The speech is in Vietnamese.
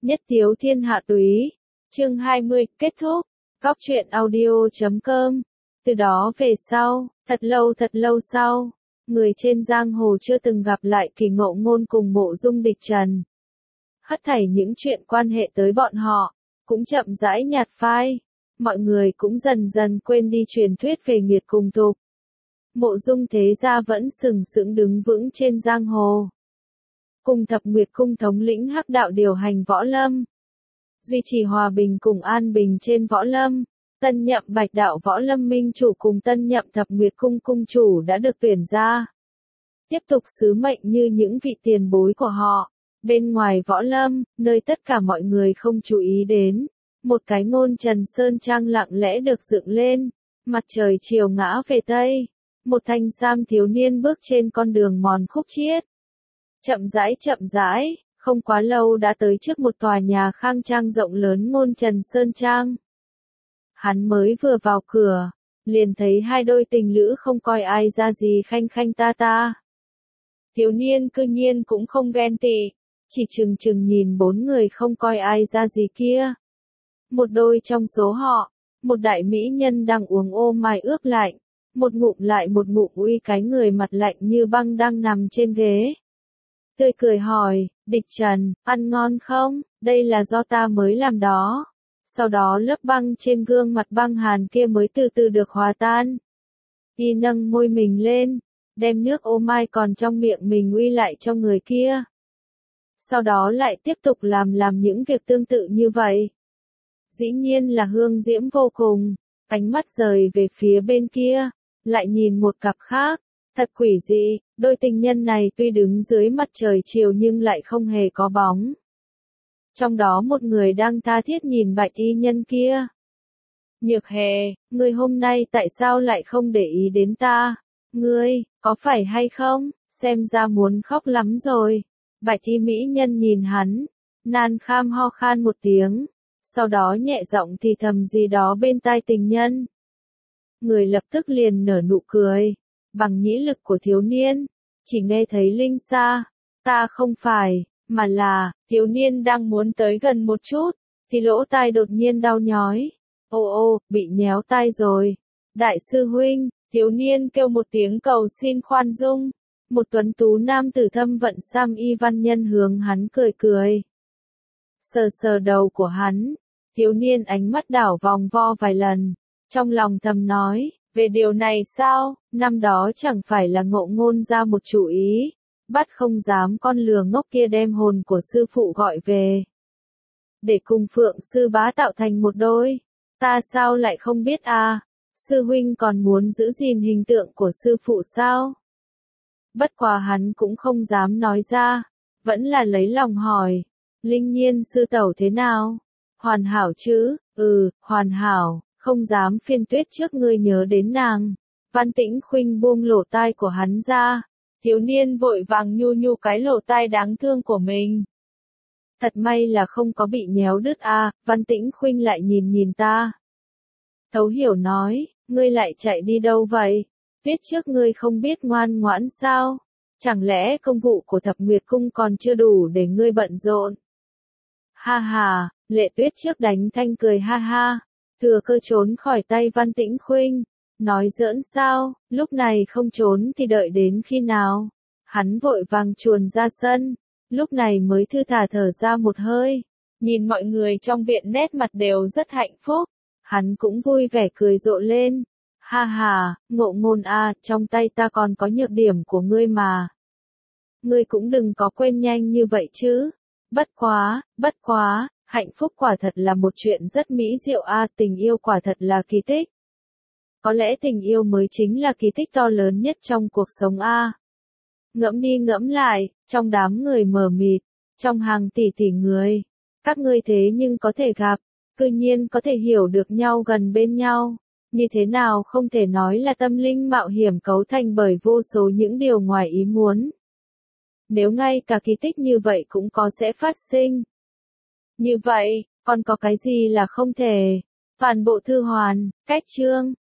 Nhất Tiếu Thiên Hạ Túy. Chương 20, kết thúc. Góc truyện audio.com. Từ đó về sau, thật lâu sau, người trên giang hồ chưa từng gặp lại Kỳ Ngộ Ngôn cùng Mộ Dung địch trần. Hết thảy những chuyện quan hệ tới bọn họ, cũng chậm rãi nhạt phai. Mọi người cũng dần dần quên đi truyền thuyết về nghiệt cùng tục. Mộ Dung thế gia vẫn sừng sững đứng vững trên giang hồ. Cùng Thập Nguyệt Cung thống lĩnh Hắc Đạo điều hành võ lâm. Duy trì hòa bình cùng an bình trên võ lâm. Tân nhậm Bạch Đạo võ lâm minh chủ cùng tân nhậm Thập Nguyệt Cung cung chủ đã được tuyển ra. Tiếp tục sứ mệnh như những vị tiền bối của họ. Bên ngoài võ lâm, nơi tất cả mọi người không chú ý đến, một cái Ngôn Trần Sơn Trang lặng lẽ được dựng lên. Mặt trời chiều ngã về Tây. Một thanh sam thiếu niên bước trên con đường mòn khúc chiết. Chậm rãi, không quá lâu đã tới trước một tòa nhà khang trang rộng lớn Ngôn Trần Sơn Trang. Hắn mới vừa vào cửa, liền thấy hai đôi tình lữ không coi ai ra gì khanh khanh ta ta. Thiếu niên cư nhiên cũng không ghen tị, chỉ chừng nhìn bốn người không coi ai ra gì kia. Một đôi trong số họ, một đại mỹ nhân đang uống ô mai ướp lạnh, một ngụm lại một ngụm uy cái người mặt lạnh như băng đang nằm trên ghế. Tươi cười hỏi, địch trần, ăn ngon không? Đây là do ta mới làm đó. Sau đó lớp băng trên gương mặt băng hàn kia mới từ từ được hòa tan. Y nâng môi mình lên, đem nước ô mai còn trong miệng mình uy lại cho người kia. Sau đó lại tiếp tục làm những việc tương tự như vậy. Dĩ nhiên là hương diễm vô cùng, ánh mắt rời về phía bên kia, lại nhìn một cặp khác. Thật quỷ dị, đôi tình nhân này tuy đứng dưới mặt trời chiều nhưng lại không hề có bóng. Trong đó một người đang tha thiết nhìn bạch y nhân kia. Nhược Hề, ngươi hôm nay tại sao lại không để ý đến ta? Ngươi, có phải hay không? Xem ra muốn khóc lắm rồi. Bạch y mỹ nhân nhìn hắn, nan kham ho khan một tiếng, sau đó nhẹ giọng thì thầm gì đó bên tai tình nhân. Người lập tức liền nở nụ cười. Bằng nhĩ lực của thiếu niên, chỉ nghe thấy linh xa, ta không phải, mà là, thiếu niên đang muốn tới gần một chút, thì lỗ tai đột nhiên đau nhói. Ô, bị nhéo tai rồi. Đại sư huynh, thiếu niên kêu một tiếng cầu xin khoan dung. Một tuấn tú nam tử thâm vận sam y văn nhân hướng hắn cười. Sờ đầu của hắn, thiếu niên ánh mắt đảo vòng vo vài lần, trong lòng thầm nói. Về điều này sao, năm đó chẳng phải là Ngộ Ngôn ra một chủ ý, bắt không dám con lừa ngốc kia đem hồn của sư phụ gọi về. Để cùng Phượng sư bá tạo thành một đôi, ta sao lại không biết à, sư huynh còn muốn giữ gìn hình tượng của sư phụ sao? Bất quá hắn cũng không dám nói ra, vẫn là lấy lòng hỏi, Linh Nhiên sư tẩu thế nào? Hoàn hảo chứ, hoàn hảo. Không dám phiên tuyết trước ngươi nhớ đến nàng. Văn Tĩnh Khuynh buông lỗ tai của hắn ra. Thiếu niên vội vàng nhu cái lỗ tai đáng thương của mình. Thật may là không có bị nhéo đứt à, Văn Tĩnh Khuynh lại nhìn ta. Thấu hiểu nói, ngươi lại chạy đi đâu vậy? Tuyết trước ngươi không biết ngoan ngoãn sao? Chẳng lẽ công vụ của Thập Nguyệt Cung còn chưa đủ để ngươi bận rộn? Ha, Lệ Tuyết trước đánh thanh cười ha. Thừa cơ trốn khỏi tay Văn Tĩnh Khuynh, nói giỡn sao, lúc này không trốn thì đợi đến khi nào. Hắn vội vàng chuồn ra sân, lúc này mới thư thả thở ra một hơi, nhìn mọi người trong viện nét mặt đều rất hạnh phúc, hắn cũng vui vẻ cười rộ lên. Ha, Ngộ Ngôn à, trong tay ta còn có nhược điểm của ngươi mà. Ngươi cũng đừng có quên nhanh như vậy chứ. Bất quá. Hạnh phúc quả thật là một chuyện rất mỹ diệu a, tình yêu quả thật là kỳ tích. Có lẽ tình yêu mới chính là kỳ tích to lớn nhất trong cuộc sống a. Ngẫm đi ngẫm lại, trong đám người mờ mịt, trong hàng tỷ người, các ngươi thế nhưng có thể gặp, cư nhiên có thể hiểu được nhau gần bên nhau, như thế nào không thể nói là tâm linh mạo hiểm cấu thành bởi vô số những điều ngoài ý muốn. Nếu ngay cả kỳ tích như vậy cũng có sẽ phát sinh. Như vậy, còn có cái gì là không thể? Toàn bộ thư hoàn, cách chương.